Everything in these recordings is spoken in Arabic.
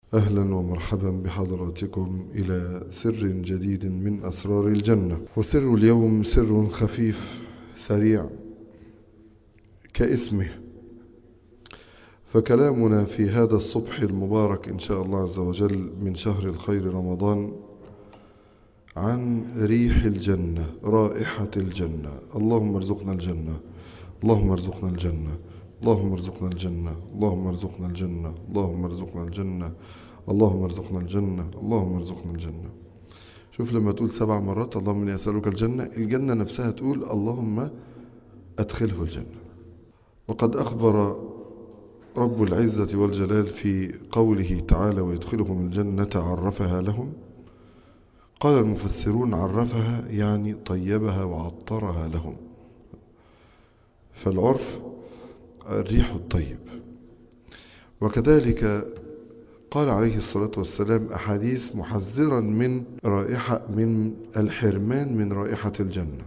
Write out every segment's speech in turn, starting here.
أهلا ومرحبا بحضراتكم إلى سر جديد من أسرار الجنة. وسر اليوم سر خفيف سريع كاسمه، فكلامنا في هذا الصبح المبارك إن شاء الله عز وجل من شهر الخير رمضان عن ريح الجنة، رائحة الجنة. اللهم ارزقنا الجنة، اللهم ارزقنا الجنة، اللهم ارزقنا الجنة، اللهم ارزقنا الجنة، اللهم ارزقنا الجنة، اللهم ارزقنا الجنة، اللهم ارزقنا الجنة. شوف لما تقول 7 مرات اللهم اني اسألك الجنة، الجنة نفسها تقول اللهم ادخله الجنة. وقد أخبر رب العزة والجلال في قوله تعالى ويدخلهم الجنة عرفها لهم. قال المفسرون عرفها يعني طيبها وعطرها لهم، فالعرف الريح الطيب. وكذلك قال عليه الصلاة والسلام أحاديث محذرا من من الحرمان من رائحة الجنة.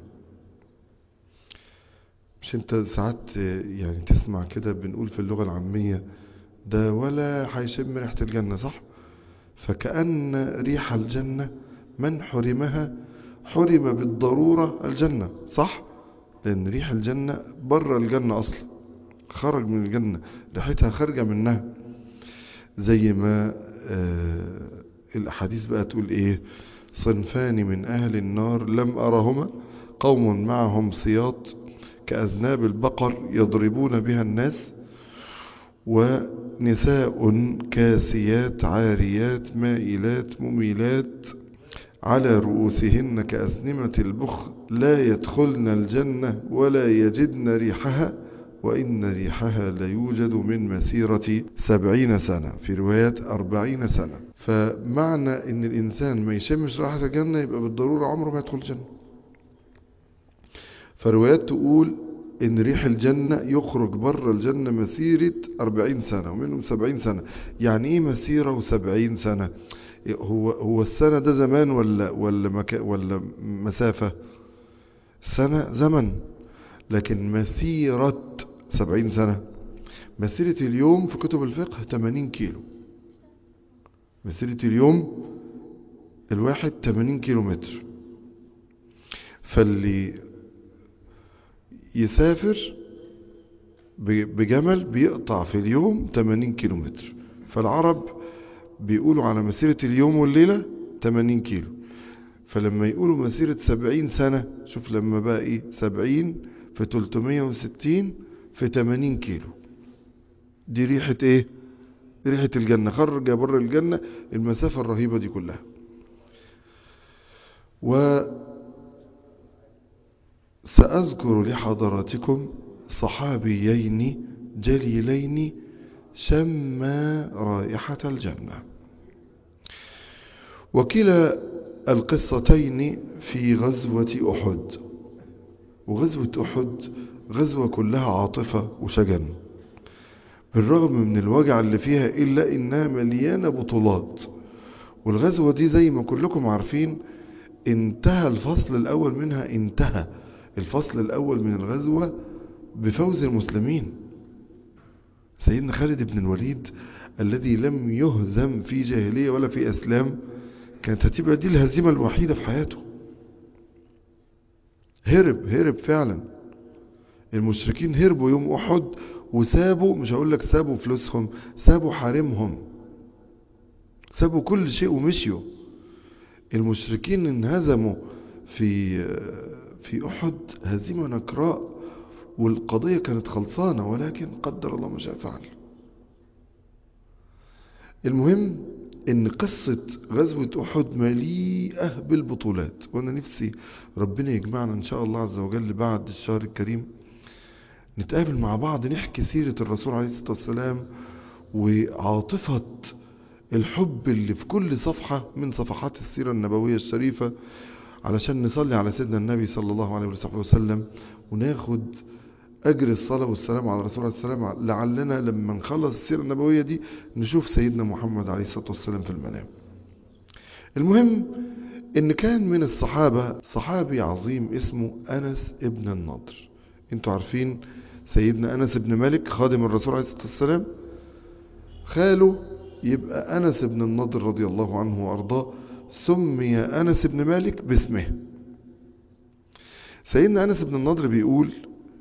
مش انت ساعات يعني تسمع كده بنقول في اللغة العامية ده ولا هيشم ريحة الجنة، صح؟ فكأن ريح الجنة من حرمها حرم بالضرورة الجنة، صح؟ لأن ريح الجنة بره الجنة أصلا، خرج من الجنة، ريحتها خارجة منها. زي ما الأحاديث بقى تقول إيه: صنفان من أهل النار لم أرهما، قوم معهم سياط كأذناب البقر يضربون بها الناس، ونساء كاسيات عاريات مائلات مميلات على رؤوسهن كأسنمة البخ لا يدخلن الجنة ولا يجدن ريحها، وإن ريحها ليوجد من مسيرة 70 سنة، في روايات 40 سنة. فمعنى إن الإنسان ما يشمش رائحة الجنة يبقى بالضرورة عمره ما يدخل الجنة. فروايات تقول إن ريح الجنة يخرج بره الجنة مسيرة 40 سنة ومنهم 70 سنة. يعني إيه مسيرة و70 سنة؟ هو السنة ده زمان ولا مسافة؟ سنة زمن، لكن مسيرة 70 سنة. مسيرة اليوم في كتب الفقه 80 كيلو. مسيرة اليوم الواحد 80 كيلو متر. فاللي يسافر بجمل بيقطع في اليوم 80 كيلو متر. فالعرب بيقولوا على مسيرة اليوم والليلة 80 كيلو. فلما يقولوا مسيرة 70 سنة، شوف لما بقى ايه 70 في 360 في 80 كيلو. دي ريحة ايه؟ ريحة الجنة، خرج بره الجنة المسافة الرهيبة دي كلها. وسأذكر لحضراتكم صحابيين جليلين شما رائحة الجنة. وكلا القصتين في غزوة أحد. وغزوة أحد غزوة كلها عاطفة وشجن، بالرغم من الوجع اللي فيها إلا إنها مليانة بطولات. والغزوة دي زي ما كلكم عارفين انتهى الفصل الأول منها، انتهى الفصل الأول من الغزوة بفوز المسلمين. سيدنا خالد بن الوليد الذي لم يهزم في جاهلية ولا في إسلام، كانت هتبقى دي الهزيمة الوحيدة في حياته. هرب فعلا. المشركين هربوا يوم أحد وسابوا، مش هقول لك سابوا فلوسهم، سابوا حارمهم، سابوا كل شيء ومشيوا. المشركين انهزموا في أحد هزيمة نكراء، والقضية كانت خلصانة، ولكن قدر الله ما شاء فعل. المهم ان قصة غزوة أحد مليئة بالبطولات. وانا نفسي ربنا يجمعنا ان شاء الله عز وجل بعد الشهر الكريم نتقابل مع بعض نحكي سيرة الرسول عليه الصلاة والسلام وعاطفة الحب اللي في كل صفحة من صفحات السيرة النبوية الشريفة، علشان نصلي على سيدنا النبي صلى الله عليه وسلم وناخد أجر الصلاة والسلام على رسول الله السلام، لعلنا لما نخلص السيرة النبوية دي نشوف سيدنا محمد عليه الصلاة والسلام في المنام. المهم إن كان من الصحابة صحابي عظيم اسمه أنس ابن النضر. انتوا عارفين سيدنا أنس بن مالك خادم الرسول عليه الصلاة والسلام، خاله يبقى أنس بن النضر رضي الله عنه وأرضاه سمي أنس بن مالك باسمه. سيدنا أنس بن النضر بيقول: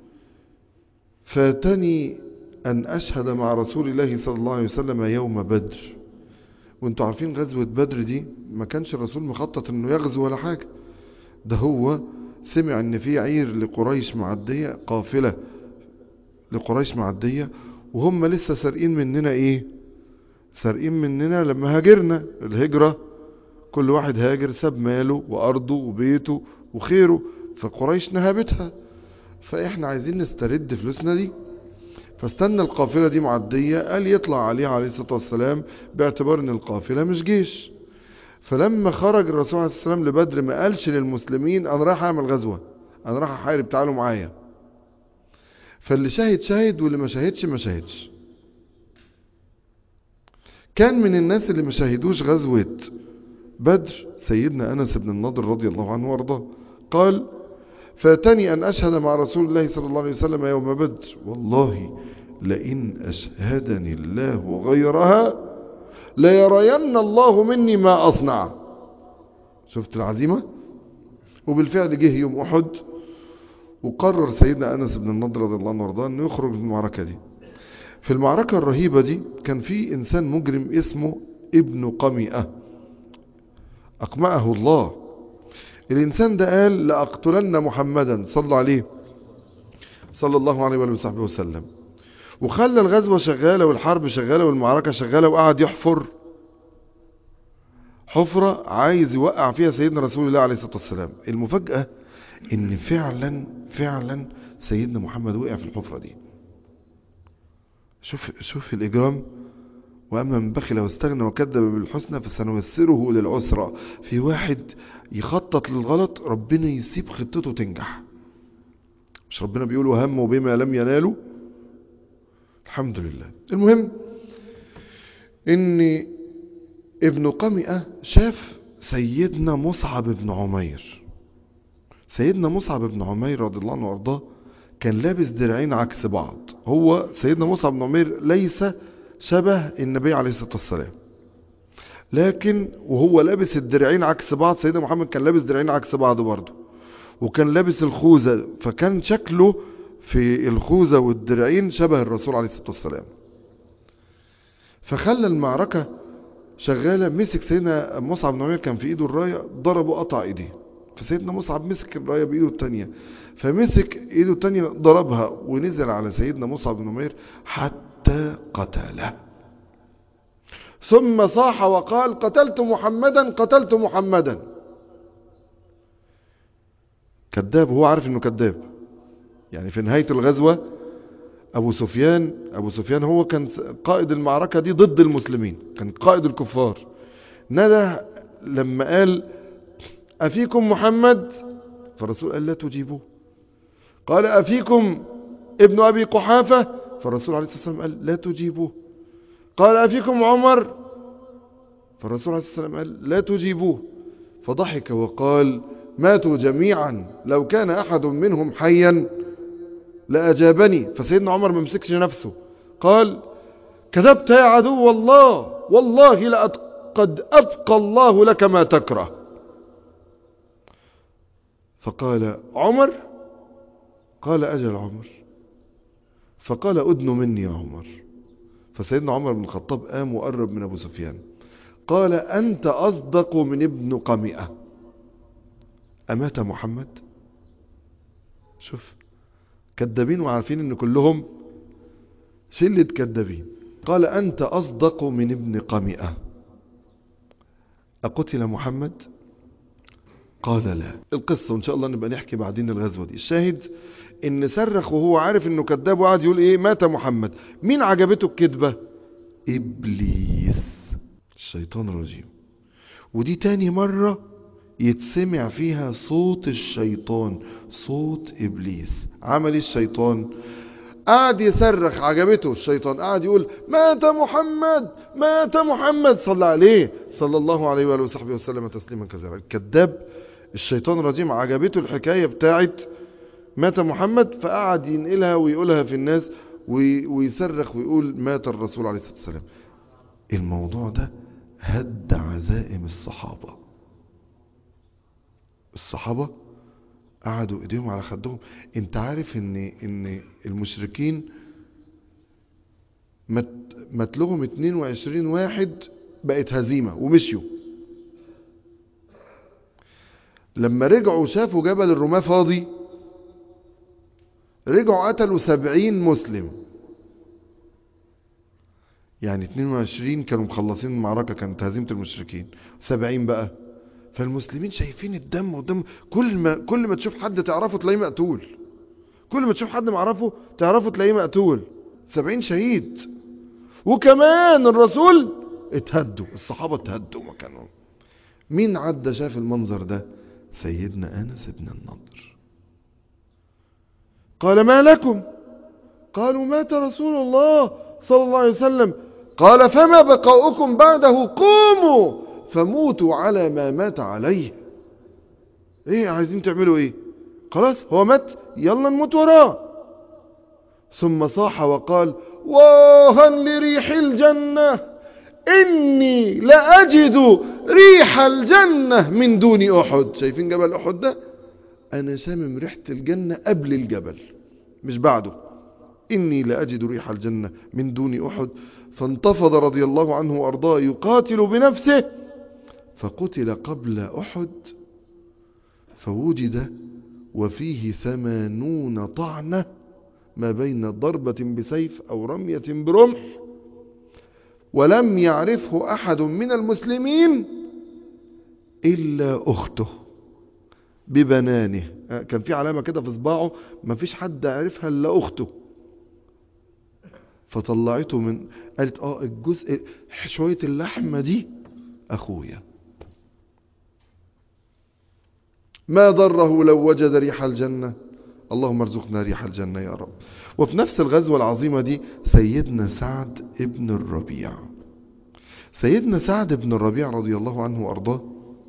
فاتني أن أشهد مع رسول الله صلى الله عليه وسلم يوم بدر. وانتوا عارفين غزوة بدر دي ما كانش الرسول مخطط انه يغزو ولا حاجة، ده هو سمع ان في عير لقريش معدية، قافلة لقريش معدية، وهم لسه سارقين مننا ايه؟ سارقين مننا لما هاجرنا الهجرة، كل واحد هاجر ساب ماله وارضه وبيته وخيره، فقريش نهبتها، فاحنا عايزين نسترد فلوسنا دي. فاستنى القافلة دي معدية، قال يطلع عليه عليه الصلاة والسلام باعتبار ان القافلة مش جيش. فلما خرج الرسول عليه الصلاة والسلام لبدر ما قالش للمسلمين انا رايح اعمل غزوة، انا رايح احارب، تعالوا معايا. فاللي شاهد شاهد واللي ما شاهدش ما شاهدش. كان من الناس اللي ما شاهدوش غزوة بدر سيدنا أنس بن النضر رضي الله عنه وارضاه. قال: فاتني أن أشهد مع رسول الله صلى الله عليه وسلم يوم بدر، والله لئن أشهدني الله غيرها ليرين الله مني ما أصنع. شفت العزيمة؟ وبالفعل جه يوم أحد، وقرر سيدنا أنس بن النضر رضي الله عنه وارضاه أنه يخرج من المعركة دي. في المعركة الرهيبة دي كان في إنسان مجرم اسمه ابن قمئة، أقمعه الله. الإنسان ده قال: لأقتلن محمدا، صلى عليه صلى الله عليه وآله وصحبه وسلم. وخلى الغزوة شغالة والحرب شغالة والمعركة شغالة، وقعد يحفر حفرة عايز يوقع فيها سيدنا رسول الله عليه الصلاة والسلام. المفاجأة ان فعلا سيدنا محمد وقع في الحفرة دي. شوف الإجرام. وأما من بخل واستغنى وكذب بالحسنى فسنيسره للعسرى. في واحد يخطط للغلط ربنا يسيب خطته تنجح. مش ربنا بيقول: وهموا بما لم ينالوا؟ الحمد لله. المهم ان ابن قمئة شاف سيدنا مصعب بن عمير. سيدنا مصعب بن عمير رضي الله عنه وارضاه كان لابس درعين عكس بعض. هو سيدنا مصعب بن عمير ليس شبه النبي عليه الصلاة والسلام، لكن وهو لابس الدرعين عكس بعض سيدنا محمد كان لابس درعين عكس بعض برضه، وكان لابس الخوذة، فكان شكله في الخوذة والدرعين شبه الرسول عليه الصلاة والسلام. فخلى المعركة شغالة. مسك سيدنا مصعب بن عمير كان في ايده الراية، ضربه قطع ايديه. فسيدنا مصعب مسك الراية بايده التانية، فمسك ايده التانية ضربها ونزل على سيدنا مصعب بن عمير حتى قتله. ثم صاح وقال: قتلت محمدا، قتلت محمدا. كذاب، هو عارف انه كذاب. يعني في نهاية الغزوة ابو سفيان هو كان قائد المعركة دي ضد المسلمين، كان قائد الكفار. ندى لما قال: افيكم محمد؟ فالرسول قال: لا تجيبوه. قال: افيكم ابن ابي قحافة؟ فالرسول عليه الصلاة والسلام قال: لا تجيبوه. قال: افيكم عمر؟ فالرسول عليه الصلاة والسلام قال: لا تجيبوه. فضحك وقال: ماتوا جميعا، لو كان احد منهم حيا لأجابني. فسيدنا عمر ما مسكش نفسه، قال: كذبت يا عدو الله، والله قد أبقى الله لك ما تكره. فقال: عمر؟ قال: أجل عمر. فقال: أدن مني يا عمر. فسيدنا عمر بن الخطاب قام وقرب من أبو سفيان، قال: أنت أصدق من ابن قمئة. أمات محمد؟ شوف، كذابين وعارفين ان كلهم شلة كذابين. قال: أنت أصدق من ابن قمئة. أقتل محمد؟ قال: لا. القصة وإن شاء الله نبقى نحكي بعدين الغزوة دي. الشاهد إن صرخ وهو عارف إنه كذاب وقعد يقول إيه؟ مات محمد. مين عجبته الكذبة؟ إبليس، الشيطان الرجيم. ودي تاني مرة يتسمع فيها صوت الشيطان، صوت إبليس. عمل الشيطان قعد يصرخ، عجبته الشيطان، قعد يقول: مات محمد، مات محمد، صلى عليه صلى الله عليه وآله وصحبه وسلم تسليما كثيرا. الكذاب الشيطان الرجيم عجبته الحكاية بتاعت مات محمد، فقعد ينقلها ويقولها في الناس ويصرخ ويقول: مات الرسول عليه الصلاة والسلام. الموضوع ده هد عزائم الصحابة. الصحابة قعدوا ايديهم على خدهم. انت عارف ان المشركين مات لهم 22 واحد بقت هزيمة ومشيوا. لما رجعوا شافوا جبل الرماة فاضي، رجعوا قتلوا 70 مسلم. يعني 22 كانوا مخلصين المعركة، كانت هزيمة المشركين، 70 بقى. فالمسلمين شايفين الدم قدام، كل ما تشوف حد تعرفه تلاقيه مقتول، كل ما تشوف حد معرفه تعرفه تلاقيه مقتول. 70 شهيد. وكمان الرسول اتهدوا، الصحابة اتهدوا مكانهم. مين عدى شاف المنظر ده؟ سيدنا أنس بن النضر. قال ما لكم؟ قالوا مات رسول الله صلى الله عليه وسلم. قال فما بقاؤكم بعده؟ قوموا فموتوا على ما مات عليه. ايه عايزين تعملوا ايه؟ خلاص هو مات، يلا نموت وراه. ثم صاح وقال واها لريح الجنة، إني لأجد ريح الجنة من دون أحد. شايفين جبل أحد ده؟ أنا شامم ريحة الجنة قبل الجبل مش بعده. إني لأجد ريح الجنة من دون أحد. فانتفض رضي الله عنه وأرضاه يقاتل بنفسه، فقتل قبل أحد، فوجد وفيه 80 طعنة ما بين ضربة بسيف أو رمية برمح، ولم يعرفه أحد من المسلمين إلا أخته ببنانه. كان في علامة كده في صباعه ما فيش حد عرفها إلا أخته. فطلعته من، قالت الجزء شوية اللحمة دي أخويا، ما ضره لو وجد ريح الجنة. اللهم ارزقنا ريح الجنة يا رب. وفي نفس الغزوة العظيمة دي سيدنا سعد ابن الربيع. سيدنا سعد بن الربيع رضي الله عنه وأرضاه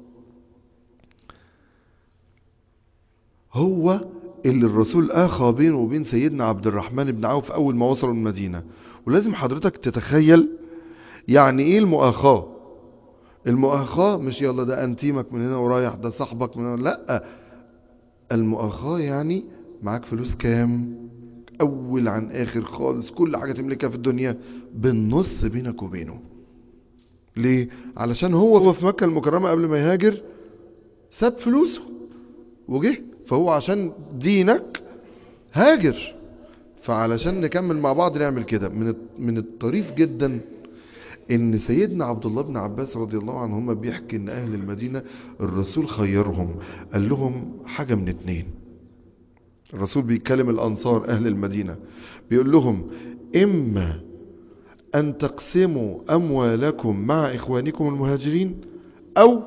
هو اللي الرسول آخى بينه وبين سيدنا عبد الرحمن بن عوف أول ما وصلوا المدينة. ولازم حضرتك تتخيل يعني إيه المؤاخاة. المؤاخاة مش يلا ده أنتيمك من هنا ورايح، ده صاحبك من هنا، لأ. المؤاخاة يعني معاك فلوس كام، أول عن آخر خالص، كل حاجة تملكها في الدنيا بالنص بينك وبينه. ليه؟ علشان هو في مكة المكرمة قبل ما يهاجر ساب فلوسه وجه، فهو عشان دينك هاجر. فعلشان نكمل مع بعض نعمل كده. من الطريف جدا ان سيدنا عبد الله بن عباس رضي الله عنهما بيحكي ان اهل المدينة الرسول خيرهم، قال لهم حاجة من اتنين. الرسول بيتكلم الانصار اهل المدينة، بيقول لهم اما أن تقسموا أموالكم مع إخوانكم المهاجرين، أو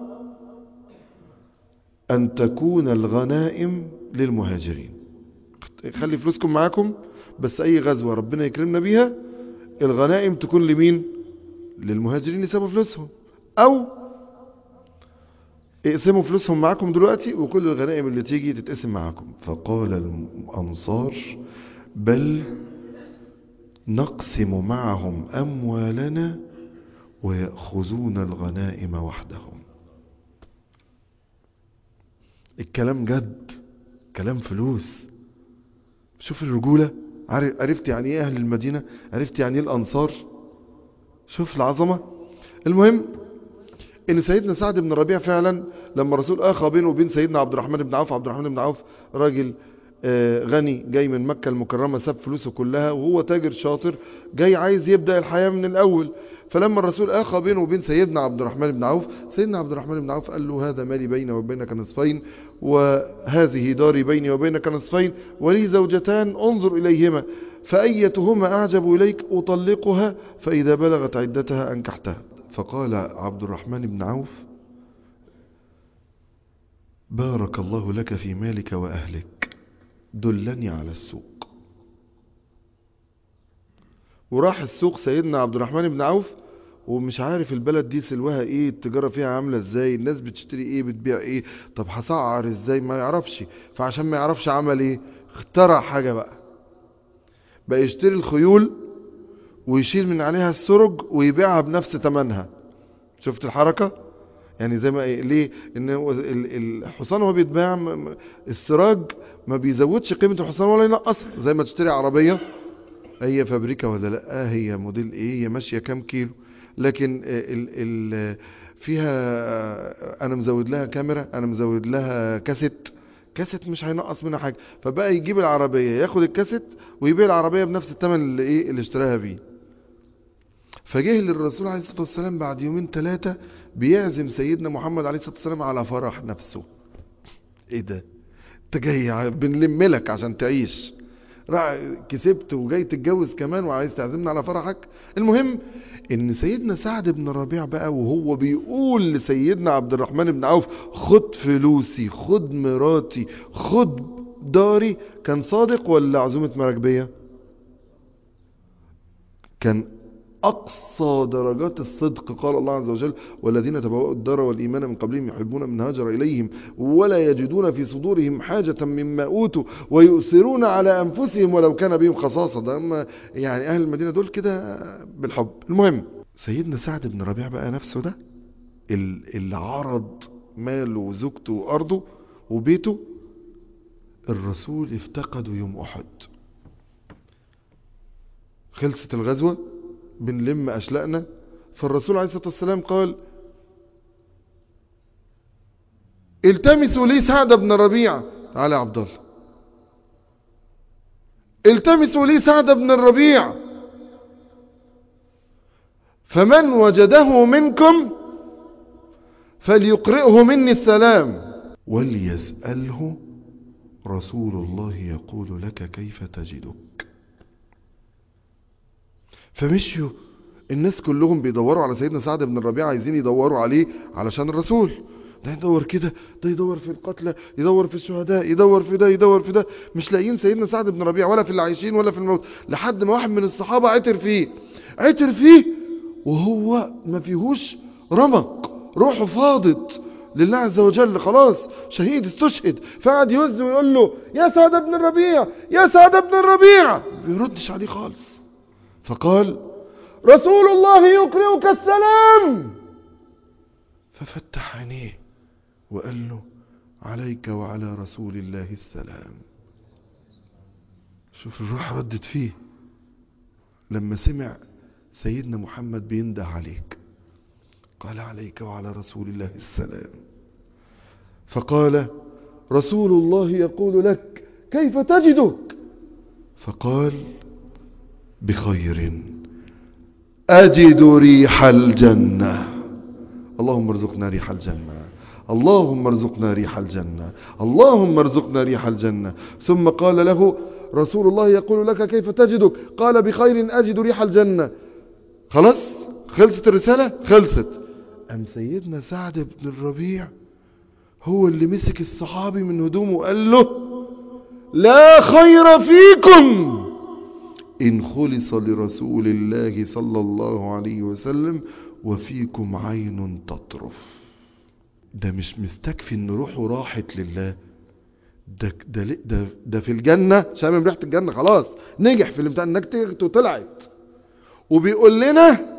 أن تكون الغنائم للمهاجرين. خلي فلوسكم معاكم، بس أي غزوة ربنا يكرمنا بيها الغنائم تكون لمين؟ للمهاجرين يسابوا فلوسهم، أو اقسموا فلوسهم معاكم دلوقتي وكل الغنائم اللي تيجي تتقسم معاكم. فقال الأنصار بل نقسم معهم أموالنا ويأخذون الغنائم وحدهم. الكلام جد، كلام فلوس. شوف الرجولة، عرفت يعني ايه أهل المدينة، عرفت يعني ايه الأنصار، شوف العظمة. المهم ان سيدنا سعد بن الربيع فعلا لما الرسول آخى بينه وبين سيدنا عبد الرحمن بن عوف، عبد الرحمن بن عوف راجل غني جاي من مكة المكرمة، ساب فلوسه كلها وهو تاجر شاطر جاي عايز يبدأ الحياة من الأول. فلما الرسول آخى بينه وبين سيدنا عبد الرحمن بن عوف، سيدنا عبد الرحمن بن عوف قال له هذا مالي بيني وبينك نصفين، وهذه داري بيني وبينك نصفين، ولي زوجتان انظر إليهما فأيتهما أعجب إليك أطلقها، فإذا بلغت عدتها أنكحتها. فقال عبد الرحمن بن عوف بارك الله لك في مالك وأهلك، دلني على السوق. وراح السوق سيدنا عبد الرحمن بن عوف ومش عارف البلد دي سلوها ايه، التجارة فيها عاملة ازاي، الناس بتشتري ايه بتبيع ايه، طب هسعر ازاي، ما يعرفش. فعشان ما يعرفش عمل ايه، اخترع حاجة بقى يشتري الخيول ويشيل من عليها السرج ويبيعها بنفس ثمنها. شفت الحركة؟ يعني زي ما ليه ان الحصان وهو بيتباع السراج ما بيزودش قيمة الحصان ولا ينقصها. زي ما تشتري عربية، هي فابريكا ولا لا، هي موديل ايه، هي ماشية كام كيلو، لكن فيها انا مزود لها كاميرا، انا مزود لها كاسيت مش هينقص منها حاجة. فبقى يجيب العربية ياخد الكاسيت ويبيع العربية بنفس الثمن اللي اشتراها بيه. فجه للرسول عليه الصلاة والسلام بعد يومين 3 بيعزم سيدنا محمد عليه الصلاة والسلام على فرح نفسه. ايه ده؟ انت جاي بنلم لك عشان تعيش، كسبت وجاي تتجوز كمان وعايز تعزمنا على فرحك؟ المهم ان سيدنا سعد بن ربيع بقى وهو بيقول لسيدنا عبد الرحمن بن عوف خد فلوسي، خد مراتي، خد داري، كان صادق ولا عزومة مراكبية؟ كان أقصى درجات الصدق. قال الله عز وجل والذين تبوأوا الدار والإيمان من قبلهم يحبون من هاجر إليهم ولا يجدون في صدورهم حاجة مما أوتوا ويؤثرون على أنفسهم ولو كان بهم خصاصة. ده أما يعني أهل المدينة دول كده بالحب. المهم سيدنا سعد بن ربيع بقى نفسه ده اللي عرض ماله وزوجته وأرضه وبيته، الرسول افتقده يوم أحد. خلصت الغزوة بنلم أشلائنا، فالرسول عليه الصلاة والسلام قال التمسوا لي سعد بن ربيع. تعالى يا عبد الله، التمسوا لي سعد بن الربيع، فمن وجده منكم فليقرئه مني السلام وليسأله رسول الله يقول لك كيف تجدك. فمشيوا الناس كلهم بيدوروا على سيدنا سعد بن الربيع، عايزين يدوروا عليه علشان الرسول. ده يدور كده، ده يدور في القتلى، يدور في الشهداء، يدور في ده، يدور في ده، مش لاقيين سيدنا سعد بن الربيع ولا في العايشين ولا في الموت، لحد ما واحد من الصحابة عتر فيه وهو ما فيهوش رمق، روحه فاضت لله عز وجل، خلاص شهيد استشهد. فقعد يوز ويقول له يا سعد بن الربيع، يا سعد بن الربيع، بيردش عليه خالص. فقال رسول الله يقرئك السلام. ففتح عينيه وقال له عليك وعلى رسول الله السلام. شوف الروح ردت فيه لما سمع سيدنا محمد بينده عليك، قال عليك وعلى رسول الله السلام. فقال رسول الله يقول لك كيف تجدك؟ فقال بخير أجد ريح الجنة. اللهم ارزقنا ريح الجنة، اللهم ارزقنا ريح الجنة، اللهم ارزقنا ريح الجنة. ثم قال له رسول الله يقول لك كيف تجدك؟ قال بخير أجد ريح الجنة. خلاص خلصت الرسالة، خلصت. أم سيدنا سعد بن الربيع هو اللي مسك الصحابي من هدومه وقال له لا خير فيكم إن خلص لرسول الله صلى الله عليه وسلم وفيكم عين تطرف. ده مش مستكفي ان روحه راحت لله، ده في الجنة، شامم ريحة الجنة، خلاص نجح في الامتحان، نجحت وطلعت، وبيقول لنا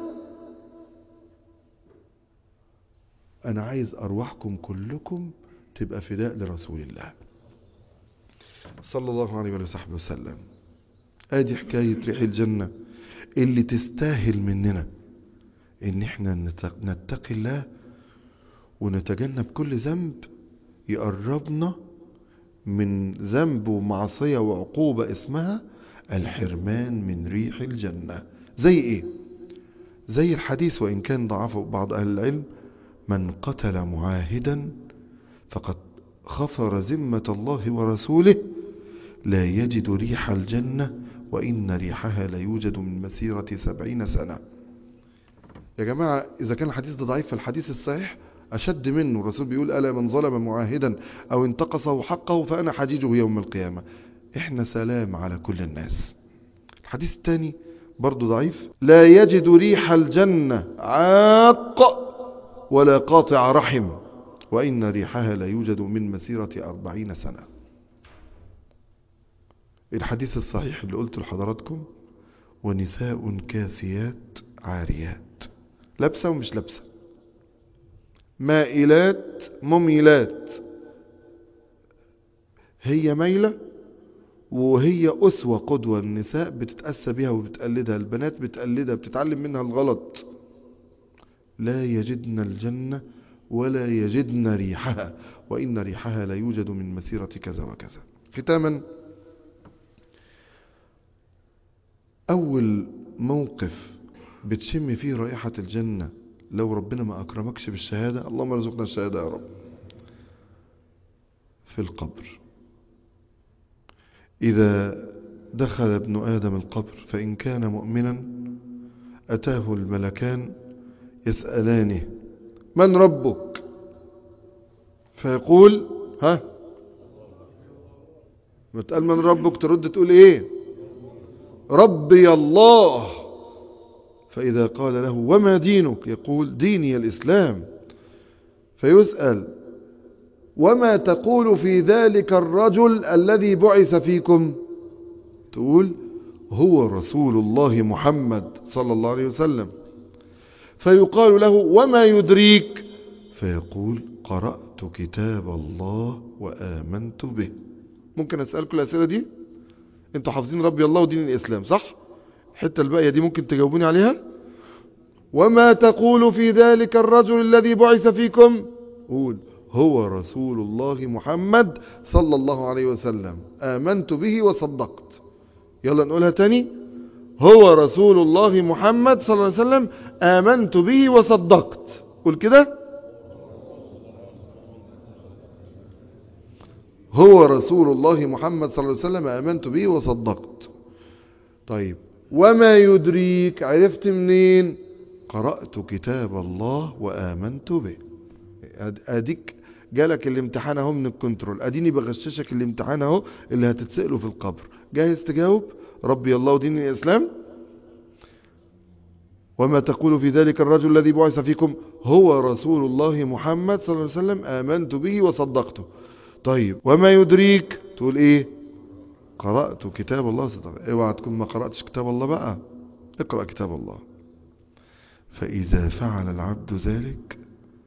انا عايز ارواحكم كلكم تبقى فداء لرسول الله صلى الله عليه وصحبه وسلم. ادي حكاية ريح الجنة اللي تستاهل مننا ان احنا نتقي الله ونتجنب كل ذنب يقربنا من ذنب ومعصية وعقوبة اسمها الحرمان من ريح الجنة. زي ايه؟ زي الحديث وان كان ضعفه بعض اهل العلم: من قتل معاهدا فقد خفر ذمة الله ورسوله لا يجد ريح الجنة وإن ريحها لا يوجد من مسيرة 70 سنة. يا جماعة إذا كان الحديث ده ضعيف فالحديث الصحيح أشد منه. الرسول بيقول ألا من ظلم معاهدا أو انتقصه حقه فأنا حجيجه يوم القيامة. إحنا سلام على كل الناس. الحديث الثاني برضو ضعيف: لا يجد ريح الجنة عاق ولا قاطع رحم وإن ريحها لا يوجد من مسيرة 40 سنة. الحديث الصحيح اللي قلته لحضراتكم ونساء كاسيات عاريات، لابسة ومش لابسة، مائلات مميلات، هي مايلة وهي أسوة قدوة، النساء بتتأسى بها وبتقلدها، البنات بتقلدها بتتعلم منها الغلط. لا يجدن الجنة ولا يجدن ريحها، وإن ريحها لا يوجد من مسيرة كذا وكذا. ختاما، أول موقف بتشم فيه رائحة الجنة لو ربنا ما أكرمكش بالشهادة، اللهم ارزقنا الشهادة يا رب، في القبر. إذا دخل ابن آدم القبر فإن كان مؤمنا أتاه الملكان يسألانه من ربك؟ فيقول ها، بتقال من ربك ترد تقول ايه؟ ربي الله. فإذا قال له وما دينك؟ يقول ديني الإسلام. فيسأل وما تقول في ذلك الرجل الذي بعث فيكم؟ تقول هو رسول الله محمد صلى الله عليه وسلم. فيقال له وما يدريك؟ فيقول قرأت كتاب الله وآمنت به. ممكن أسألكم الأسئلة دي؟ انتوا حافظين ربي الله ودين الإسلام صح؟ الحتة الباقية دي ممكن تجاوبوني عليها؟ وما تقول في ذلك الرجل الذي بعث فيكم؟ قول هو رسول الله محمد صلى الله عليه وسلم آمنت به وصدقت. يلا نقولها تاني، هو رسول الله محمد صلى الله عليه وسلم آمنت به وصدقت. قول كده، هو رسول الله محمد صلى الله عليه وسلم آمنت به وصدقت. طيب وما يدريك؟ عرفت منين؟ قرأت كتاب الله وآمنت به. اديك جالك الامتحان اهو من الكنترول، اديني بغششك الامتحان اهو اللي هتتسأله في القبر. جاهز تجاوب؟ ربي الله ودين الإسلام. وما تقول في ذلك الرجل الذي بعث فيكم؟ هو رسول الله محمد صلى الله عليه وسلم آمنت به وصدقته. طيب وما يدريك؟ تقول ايه؟ قرأت كتاب الله وصدقت. اوعى تكون ما قرأتش كتاب الله بقى، اقرأ كتاب الله. فإذا فعل العبد ذلك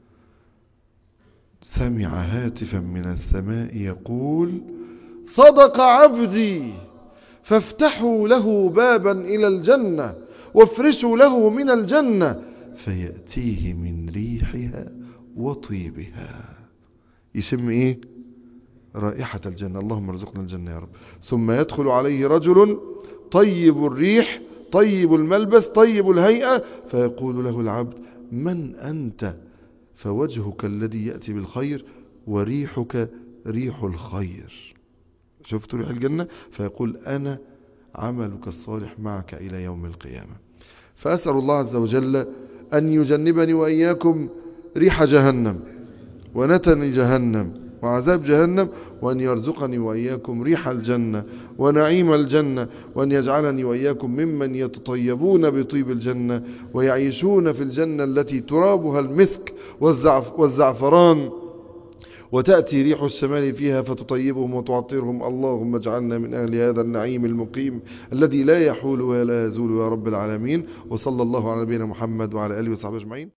سمع هاتفا من السماء يقول صدق عبدي، فافتحوا له بابا إلى الجنة وافرشوا له من الجنة فيأتيه من ريحها وطيبها. يشم ايه؟ رائحة الجنة، اللهم ارزقنا الجنة يا رب. ثم يدخل عليه رجل طيب الريح طيب الملبس طيب الهيئة، فيقول له العبد من أنت؟ فوجهك الذي يأتي بالخير وريحك ريح الخير. شفت ريح الجنة؟ فيقول أنا عملك الصالح معك إلى يوم القيامة. فأسأل الله عز وجل أن يجنبني وإياكم ريح جهنم ونتن جهنم وعذاب جهنم، وأن يرزقني وإياكم ريح الجنة ونعيم الجنة، وأن يجعلني وإياكم ممن يتطيبون بطيب الجنة ويعيشون في الجنة التي ترابها المسك والزعفران وتأتي ريح الشمال فيها فتطيبهم وتعطرهم. اللهم اجعلنا من أهل هذا النعيم المقيم الذي لا يحول ولا يزول يا رب العالمين. وصلى الله على نبينا محمد وعلى آله وصحبه أجمعين.